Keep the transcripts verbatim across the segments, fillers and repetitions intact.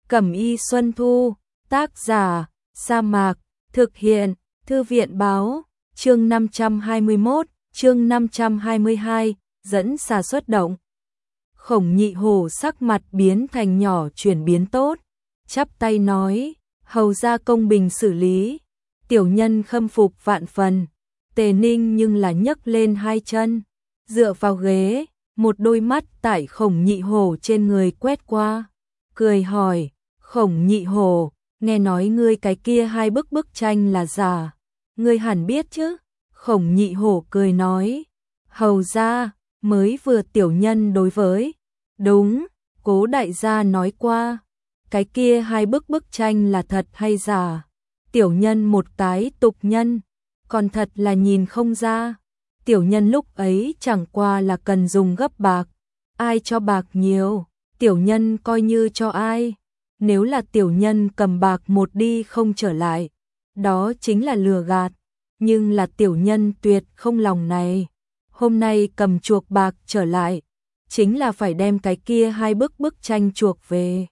Cẩm y Xuân Thu, tác giả, Sa Mạc, thực hiện, Thư viện báo, chương năm trăm hai mươi mốt, chương năm trăm hai mươi hai, dẫn xà xuất động. Khổng Nhị Hổ sắc mặt biến thành nhỏ chuyển biến tốt, chắp tay nói, hầu ra công bình xử lý, tiểu nhân khâm phục vạn phần. Tề Ninh nhưng là nhấc lên hai chân, dựa vào ghế, một đôi mắt tại Khổng Nhị Hổ trên người quét qua, cười hỏi, Khổng Nhị Hổ, nghe nói ngươi cái kia hai bức bức tranh là giả, ngươi hẳn biết chứ? Khổng Nhị Hổ cười nói, hầu ra, mới vừa tiểu nhân đối với, đúng, Cố đại gia nói qua, cái kia hai bức bức tranh là thật hay giả, tiểu nhân một cái tục nhân, còn thật là nhìn không ra, tiểu nhân lúc ấy chẳng qua là cần dùng gấp bạc, ai cho bạc nhiều, tiểu nhân coi như cho ai, nếu là tiểu nhân cầm bạc một đi không trở lại, đó chính là lừa gạt, nhưng là tiểu nhân tuyệt không lòng này, hôm nay cầm chuộc bạc trở lại, chính là phải đem cái kia hai bức bức tranh chuộc về.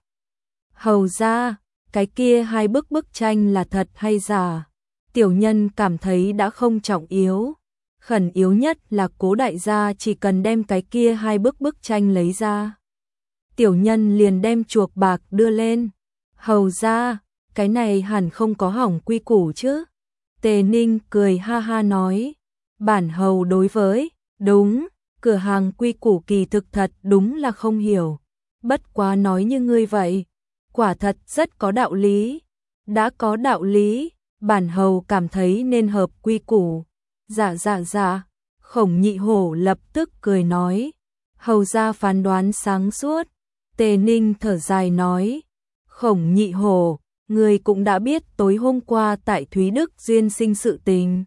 Hầu ra, cái kia hai bức bức tranh là thật hay giả? Tiểu nhân cảm thấy đã không trọng yếu, khẩn yếu nhất là Cố đại gia chỉ cần đem cái kia hai bức bức tranh lấy ra. Tiểu nhân liền đem chuộc bạc đưa lên. Hầu ra, cái này hẳn không có hỏng quy củ chứ? Tề Ninh cười ha ha nói, bản hầu đối với, đúng, cửa hàng quy củ kỳ thực thật đúng là không hiểu, bất quá nói như ngươi vậy, quả thật rất có đạo lý, đã có đạo lý, bản hầu cảm thấy nên hợp quy củ. Dạ dạ dạ, Khổng Nhị Hổ lập tức cười nói, hầu ra phán đoán sáng suốt. Tề Ninh thở dài nói, Khổng Nhị Hổ, người cũng đã biết tối hôm qua tại Thúy Đức Duyên sinh sự tình.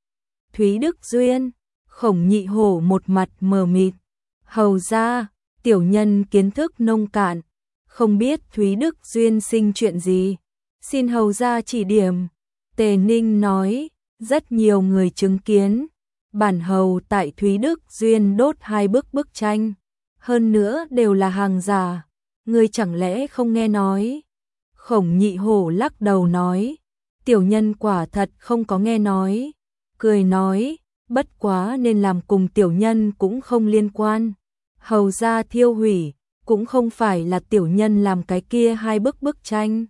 Thúy Đức Duyên, Khổng Nhị Hổ một mặt mờ mịt, hầu ra, tiểu nhân kiến thức nông cạn, không biết Thúy Đức Duyên sinh chuyện gì, xin hầu ra chỉ điểm. Tề Ninh nói, rất nhiều người chứng kiến, bản hầu tại Thúy Đức Duyên đốt hai bức bức tranh, hơn nữa đều là hàng giả, ngươi chẳng lẽ không nghe nói? Khổng Nhị Hổ lắc đầu nói, tiểu nhân quả thật không có nghe nói, cười nói, bất quá nên làm cùng tiểu nhân cũng không liên quan, hầu ra thiêu hủy, cũng không phải là tiểu nhân làm cái kia hai bức bức tranh.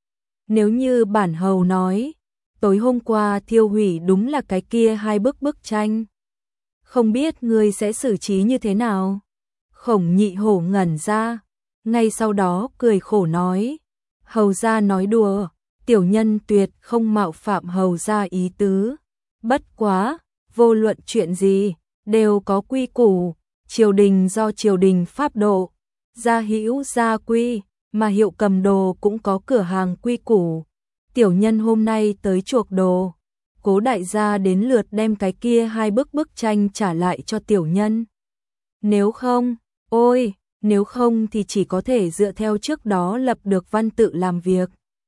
Nếu như bản hầu nói, tối hôm qua thiêu hủy đúng là cái kia hai bức bức tranh, không biết ngươi sẽ xử trí như thế nào? Khổng Nhị Hổ ngẩn ra, ngay sau đó cười khổ nói, hầu ra nói đùa, tiểu nhân tuyệt không mạo phạm hầu ra ý tứ, bất quá, vô luận chuyện gì, đều có quy củ, triều đình do triều đình pháp độ, gia hữu gia quy, mà Hiệu Cầm Đồ cũng có cửa hàng quy củ. Tiểu nhân hôm nay tới chuộc đồ, Cố đại gia đến lượt đem cái kia hai bức bức tranh trả lại cho tiểu nhân. Nếu không, ôi, nếu không thì chỉ có thể dựa theo trước đó lập được văn tự làm việc.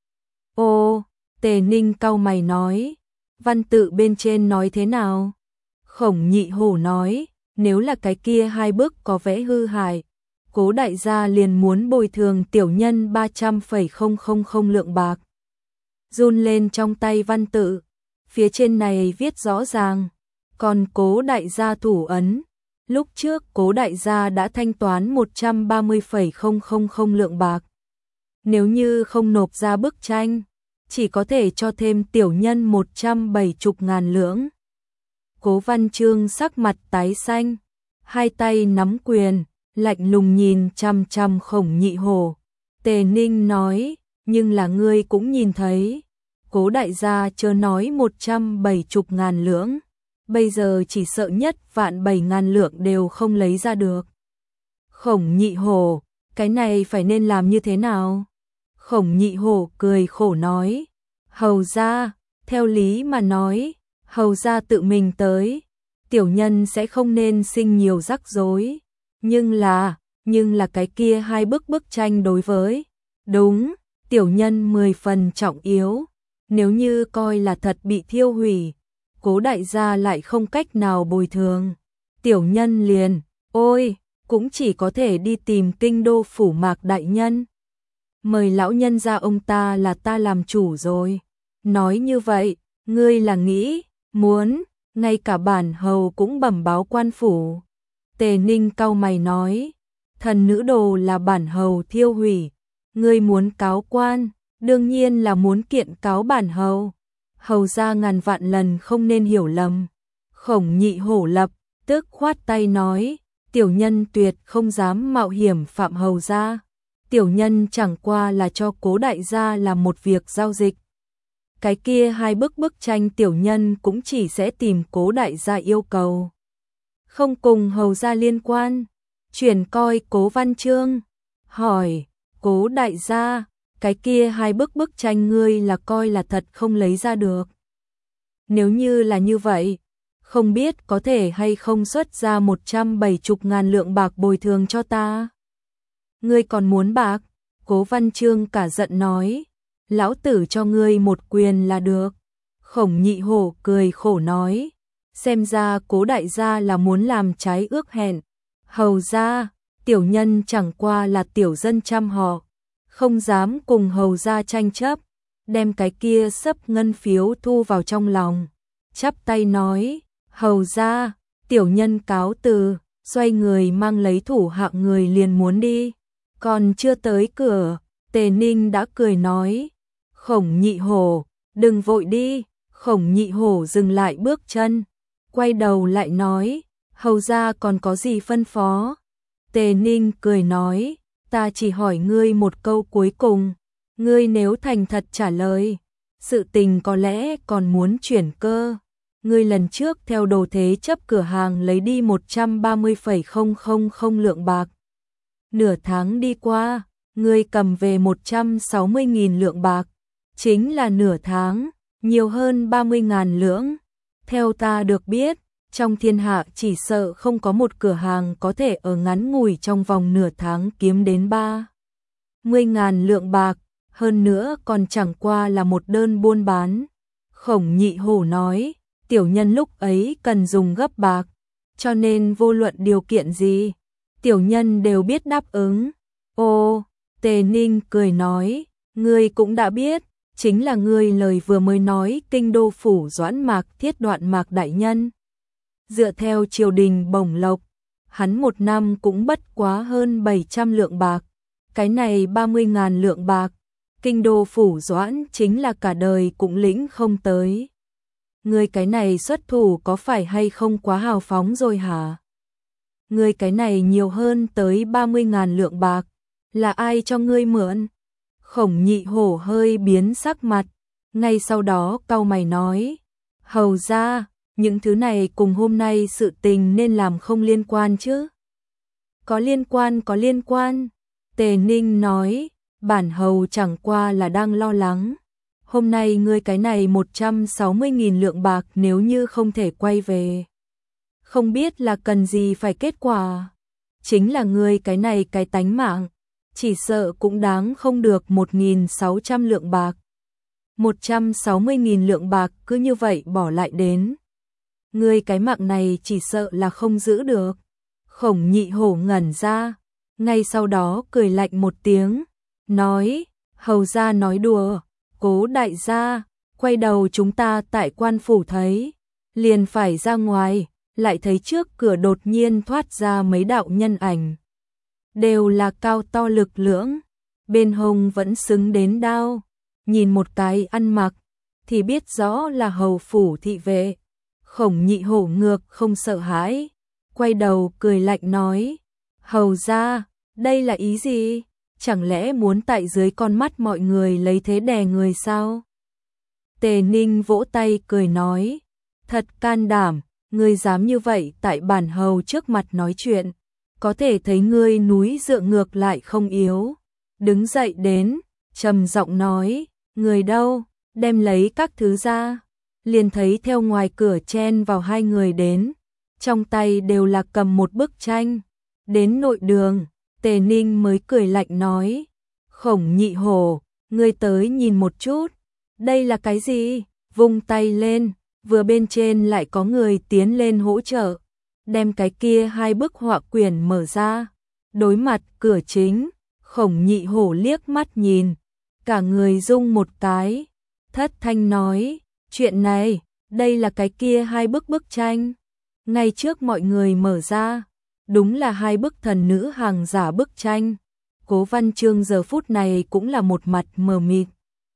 Ô, Tề Ninh cau mày nói, văn tự bên trên nói thế nào? Khổng Nhị Hổ nói, nếu là cái kia hai bức có vẽ hư hại, Cố đại gia liền muốn bồi thường tiểu nhân ba trăm phẩy không không không lượng bạc. Run lên trong tay văn tự, phía trên này viết rõ ràng, còn Cố đại gia thủ ấn, lúc trước Cố đại gia đã thanh toán một trăm ba mươi phẩy không không không lượng bạc. Nếu như không nộp ra bức tranh, chỉ có thể cho thêm tiểu nhân một trăm bảy mươi ngàn lượng. Cố Văn Chương sắc mặt tái xanh, hai tay nắm quyền, lạnh lùng nhìn chằm chằm Khổng Nhị Hổ. Tề Ninh nói, nhưng là ngươi cũng nhìn thấy, Cố đại gia chớ nói một trăm bảy mươi ngàn lượng, bây giờ chỉ sợ nhất vạn bảy ngàn lượng đều không lấy ra được. Khổng Nhị Hổ, cái này phải nên làm như thế nào? Khổng Nhị Hổ cười khổ nói, hầu ra, theo lý mà nói, hầu ra tự mình tới, tiểu nhân sẽ không nên sinh nhiều rắc rối, nhưng là, nhưng là cái kia hai bức bức tranh đối với, đúng, tiểu nhân mười phần trọng yếu, nếu như coi là thật bị thiêu hủy, Cố đại gia lại không cách nào bồi thường, tiểu nhân liền, ôi, cũng chỉ có thể đi tìm kinh đô phủ Mạc đại nhân. mời lão nhân ra ông ta là ta làm chủ rồi. Nói như vậy, ngươi là nghĩ, muốn, ngay cả bản hầu cũng bẩm báo quan phủ. Tề Ninh cau mày nói, thần nữ đồ là bản hầu thiêu hủy, ngươi muốn cáo quan, đương nhiên là muốn kiện cáo bản hầu. Hầu ra ngàn vạn lần không nên hiểu lầm. Khổng Nhị Hổ lập tức khoát tay nói, tiểu nhân tuyệt không dám mạo hiểm phạm hầu ra. Tiểu nhân chẳng qua là cho Cố đại gia làm một việc giao dịch. Cái kia hai bức bức tranh tiểu nhân cũng chỉ sẽ tìm Cố đại gia yêu cầu, không cùng hầu ra liên quan. Chuyển coi Cố Văn Chương, hỏi, Cố đại gia, cái kia hai bức bức tranh ngươi là coi là thật không lấy ra được. Nếu như là như vậy, không biết có thể hay không xuất ra một trăm bảy mươi ngàn lượng bạc bồi thường cho ta. Ngươi còn muốn bạc? Cố Văn Chương cả giận nói, lão tử cho ngươi một quyền là được. Khổng Nhị Hổ cười khổ nói, xem ra Cố đại gia là muốn làm trái ước hẹn. Hầu ra, tiểu nhân chẳng qua là tiểu dân trăm họ, không dám cùng hầu ra tranh chấp, đem cái kia sấp ngân phiếu thu vào trong lòng, chắp tay nói, hầu ra, tiểu nhân cáo từ, xoay người mang lấy thủ hạ người liền muốn đi. Còn chưa tới cửa, Tề Ninh đã cười nói, Khổng Nhị Hổ, đừng vội đi. Khổng Nhị Hổ dừng lại bước chân, quay đầu lại nói, hầu ra còn có gì phân phó? Tề Ninh cười nói, ta chỉ hỏi ngươi một câu cuối cùng, ngươi nếu thành thật trả lời, sự tình có lẽ còn muốn chuyển cơ. Ngươi lần trước theo Đồ Thế chấp cửa hàng lấy đi một trăm ba mươi phẩy không không không lượng bạc. Nửa tháng đi qua, ngươi cầm về một trăm sáu mươi nghìn lượng bạc, chính là nửa tháng, nhiều hơn ba mươi ngàn lượng. Theo ta được biết, trong thiên hạ chỉ sợ không có một cửa hàng có thể ở ngắn ngủi trong vòng nửa tháng kiếm đến ba mươi ngàn lượng bạc, hơn nữa còn chẳng qua là một đơn buôn bán. Khổng Nhị Hổ nói, tiểu nhân lúc ấy cần dùng gấp bạc, cho nên vô luận điều kiện gì, tiểu nhân đều biết đáp ứng. Ô, Tề Ninh cười nói, ngươi cũng đã biết, chính là ngươi lời vừa mới nói kinh đô phủ Doãn Mạc Thiết Đoạn Mạc đại nhân. Dựa theo triều đình bổng lộc, hắn một năm cũng bất quá hơn bảy trăm lượng bạc, cái này ba mươi ngàn lượng bạc, kinh đô phủ Doãn chính là cả đời cũng lĩnh không tới. Ngươi cái này xuất thủ có phải hay không quá hào phóng rồi hả? Ngươi cái này nhiều hơn tới ba mươi ngàn lượng bạc, là ai cho ngươi mượn? Khổng Nhị Hổ hơi biến sắc mặt, ngay sau đó cau mày nói, hầu ra, những thứ này cùng hôm nay sự tình nên làm không liên quan chứ? Có liên quan, có liên quan. Tề Ninh nói, bản hầu chẳng qua là đang lo lắng. Hôm nay ngươi cái này một trăm sáu mươi nghìn lượng bạc nếu như không thể quay về, không biết là cần gì phải kết quả. Chính là ngươi cái này cái tánh mạng, chỉ sợ cũng đáng không được một nghìn sáu trăm lượng bạc. một trăm sáu mươi nghìn lượng bạc cứ như vậy bỏ lại đến, ngươi cái mạng này chỉ sợ là không giữ được. Khổng Nhị Hổ ngẩn ra, ngay sau đó cười lạnh một tiếng, nói, hầu ra nói đùa. Cố đại gia, quay đầu chúng ta tại quan phủ thấy, liền phải ra ngoài, lại thấy trước cửa đột nhiên thoát ra mấy đạo nhân ảnh. Đều là cao to lực lưỡng, bên hông vẫn xứng đến đao, nhìn một cái ăn mặc, thì biết rõ là hầu phủ thị vệ. Khổng Nhị Hổ ngược không sợ hãi, quay đầu cười lạnh nói, hầu ra, đây là ý gì? Chẳng lẽ muốn tại dưới con mắt mọi người lấy thế đè người sao? Tề Ninh vỗ tay cười nói, thật can đảm, ngươi dám như vậy tại bản hầu trước mặt nói chuyện, có thể thấy ngươi núi dựa ngược lại không yếu. Đứng dậy đến, trầm giọng nói, người đâu, đem lấy các thứ ra. Liền thấy theo ngoài cửa chen vào hai người đến, trong tay đều là cầm một bức tranh. Đến nội đường, Tề Ninh mới cười lạnh nói, Khổng Nhị Hổ, ngươi tới nhìn một chút, đây là cái gì? Vung tay lên, vừa bên trên lại có người tiến lên hỗ trợ, đem cái kia hai bức họa quyển mở ra. Đối mặt cửa chính, Khổng Nhị Hổ liếc mắt nhìn, cả người rung một cái, thất thanh nói, chuyện này, đây là cái kia hai bức bức tranh. Ngay trước mọi người mở ra, đúng là hai bức thần nữ hàng giả bức tranh. Cố Văn Chương giờ phút này cũng là một mặt mờ mịt.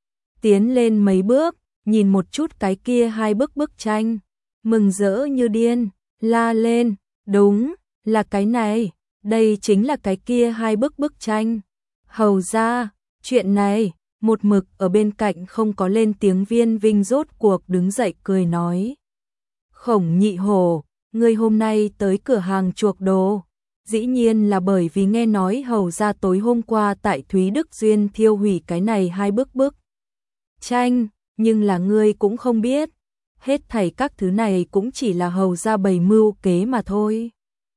Tiến lên mấy bước, nhìn một chút cái kia hai bức bức tranh, mừng rỡ như điên, la lên, đúng, là cái này, đây chính là cái kia hai bức bức tranh. Hầu ra, chuyện này, một mực ở bên cạnh không có lên tiếng Viên Vinh rốt cuộc đứng dậy cười nói. Khổng Nhị Hổ, ngươi hôm nay tới cửa hàng chuộc đồ, dĩ nhiên là bởi vì nghe nói hầu ra tối hôm qua tại Thúy Đức Duyên thiêu hủy cái này hai bức bức tranh, nhưng là ngươi cũng không biết, hết thảy các thứ này cũng chỉ là hầu ra bày mưu kế mà thôi.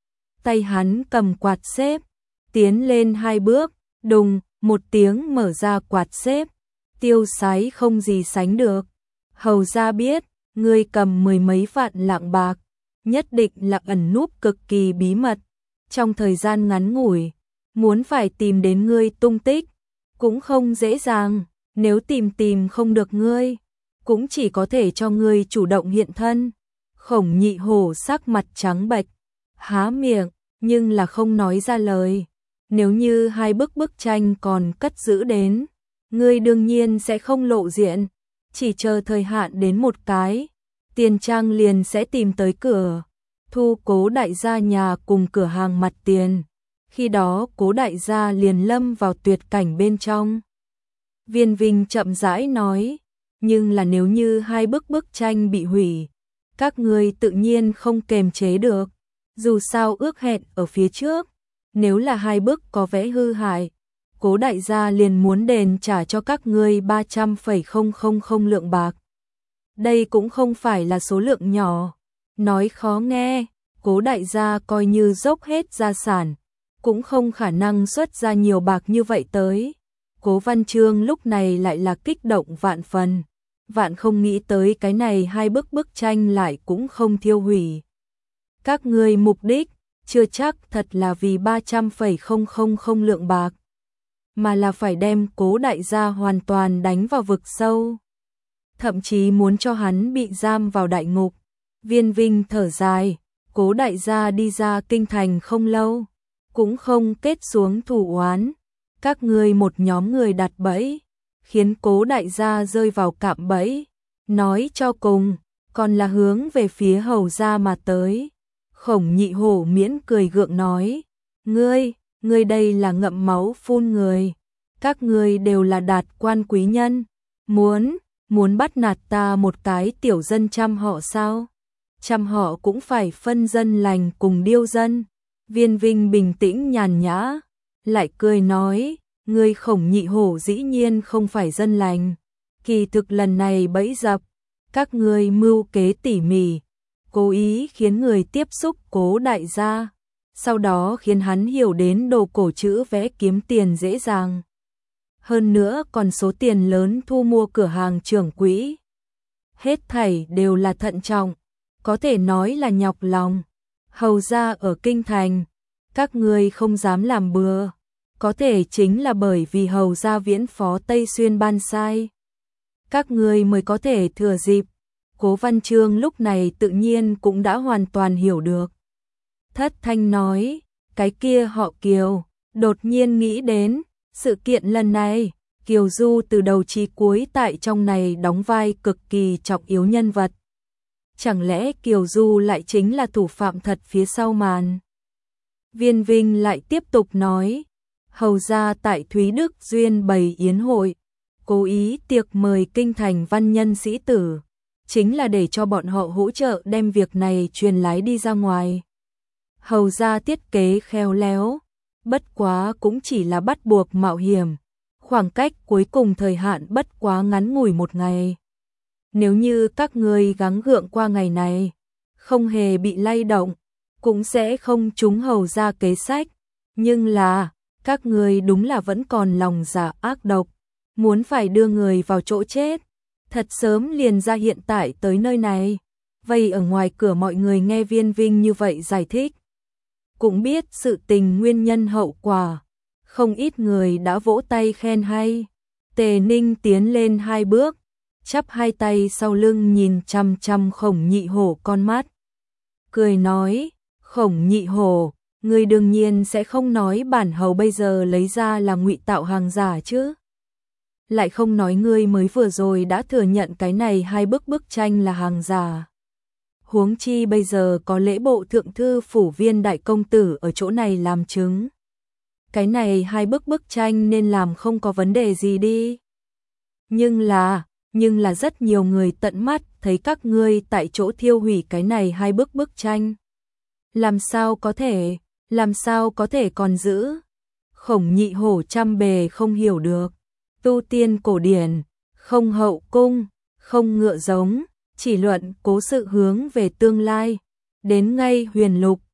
Tay hắn cầm quạt xếp, tiến lên hai bước, đùng, một tiếng mở ra quạt xếp, tiêu sái không gì sánh được. Hầu ra biết, ngươi cầm mười mấy vạn lạng bạc, nhất định là ẩn núp cực kỳ bí mật. Trong thời gian ngắn ngủi, muốn phải tìm đến ngươi tung tích, cũng không dễ dàng, nếu tìm tìm không được ngươi, cũng chỉ có thể cho ngươi chủ động hiện thân. Khổng Nhị Hổ sắc mặt trắng bệch, há miệng, nhưng là không nói ra lời. Nếu như hai bức bức tranh còn cất giữ đến, ngươi đương nhiên sẽ không lộ diện, chỉ chờ thời hạn đến một cái, Tiền Trang liền sẽ tìm tới cửa, thu Cố đại gia nhà cùng cửa hàng mặt tiền. Khi đó Cố đại gia liền lâm vào tuyệt cảnh bên trong. Viên Vinh chậm rãi nói, nhưng là nếu như hai bức bức tranh bị hủy, các ngươi tự nhiên không kềm chế được, dù sao ước hẹn ở phía trước, nếu là hai bức có vẽ hư hại, Cố đại gia liền muốn đền trả cho các ngươi ba trăm phẩy không không không lượng bạc. Đây cũng không phải là số lượng nhỏ, nói khó nghe, Cố đại gia coi như dốc hết gia sản, cũng không khả năng xuất ra nhiều bạc như vậy tới. Cố Văn Chương lúc này lại là kích động vạn phần, vạn không nghĩ tới cái này hai bức bức tranh lại cũng không thiêu hủy. Các ngươi mục đích, chưa chắc thật là vì ba trăm phẩy không không không lượng bạc, mà là phải đem Cố đại gia hoàn toàn đánh vào vực sâu, thậm chí muốn cho hắn bị giam vào đại ngục. Viên Vinh thở dài, Cố đại gia đi ra kinh thành không lâu, cũng không kết xuống thù oán. Các ngươi một nhóm người đặt bẫy, khiến Cố đại gia rơi vào cạm bẫy, nói cho cùng, còn là hướng về phía hầu gia mà tới. Khổng Nhị Hổ miễn cười gượng nói, ngươi, ngươi đây là ngậm máu phun người, các ngươi đều là đạt quan quý nhân, muốn, muốn bắt nạt ta một cái tiểu dân trăm họ sao? Trăm họ cũng phải phân dân lành cùng điêu dân. Viên Vinh bình tĩnh nhàn nhã, lại cười nói, ngươi Khổng Nhị Hổ dĩ nhiên không phải dân lành, kỳ thực lần này bẫy dập, các ngươi mưu kế tỉ mỉ, cố ý khiến người tiếp xúc Cố đại gia, sau đó khiến hắn hiểu đến đồ cổ chữ vẽ kiếm tiền dễ dàng. Hơn nữa còn số tiền lớn thu mua cửa hàng trưởng quỹ. Hết thảy đều là thận trọng, có thể nói là nhọc lòng. Hầu ra ở kinh thành, các ngươi không dám làm bừa, có thể chính là bởi vì hầu gia viễn phó Tây Xuyên ban sai. Các ngươi mới có thể thừa dịp. Cố Văn Chương lúc này tự nhiên cũng đã hoàn toàn hiểu được. Thất thanh nói, cái kia họ Kiều, đột nhiên nghĩ đến, sự kiện lần này, Kiều Du từ đầu chí cuối tại trong này đóng vai cực kỳ trọng yếu nhân vật. Chẳng lẽ Kiều Du lại chính là thủ phạm thật phía sau màn? Viên Vinh lại tiếp tục nói, hầu ra tại Thúy Đức Duyên bày yến hội, cố ý tiệc mời kinh thành văn nhân sĩ tử, chính là để cho bọn họ hỗ trợ đem việc này truyền lái đi ra ngoài. Hầu ra thiết kế khéo léo, bất quá cũng chỉ là bắt buộc mạo hiểm, khoảng cách cuối cùng thời hạn bất quá ngắn ngủi một ngày. Nếu như các ngươi gắng gượng qua ngày này, không hề bị lay động, cũng sẽ không trúng hầu ra kế sách, nhưng là, các ngươi đúng là vẫn còn lòng dạ ác độc, muốn phải đưa người vào chỗ chết, thật sớm liền ra hiện tại tới nơi này. Vây ở ngoài cửa mọi người nghe Viên Vinh như vậy giải thích, cũng biết sự tình nguyên nhân hậu quả, Không ít người đã vỗ tay khen hay. Tề Ninh tiến lên hai bước, chắp hai tay sau lưng nhìn chằm chằm Khổng Nhị Hổ con mắt. Cười nói, Khổng Nhị Hổ, ngươi đương nhiên sẽ không nói bản hầu bây giờ lấy ra là ngụy tạo hàng giả chứ. Lại không nói ngươi mới vừa rồi đã thừa nhận cái này hai bức bức tranh là hàng giả. Huống chi bây giờ có lễ bộ thượng thư phủ Viên đại công tử ở chỗ này làm chứng. Cái này hai bức bức tranh nên làm không có vấn đề gì đi. Nhưng là, nhưng là rất nhiều người tận mắt thấy các ngươi tại chỗ thiêu hủy cái này hai bức bức tranh. Làm sao có thể, làm sao có thể còn giữ? Khổng Nhị Hổ trăm bề không hiểu được. Tu tiên cổ điển, không hậu cung, không ngựa giống, chỉ luận cố sự hướng về tương lai. Đến ngay huyền lục,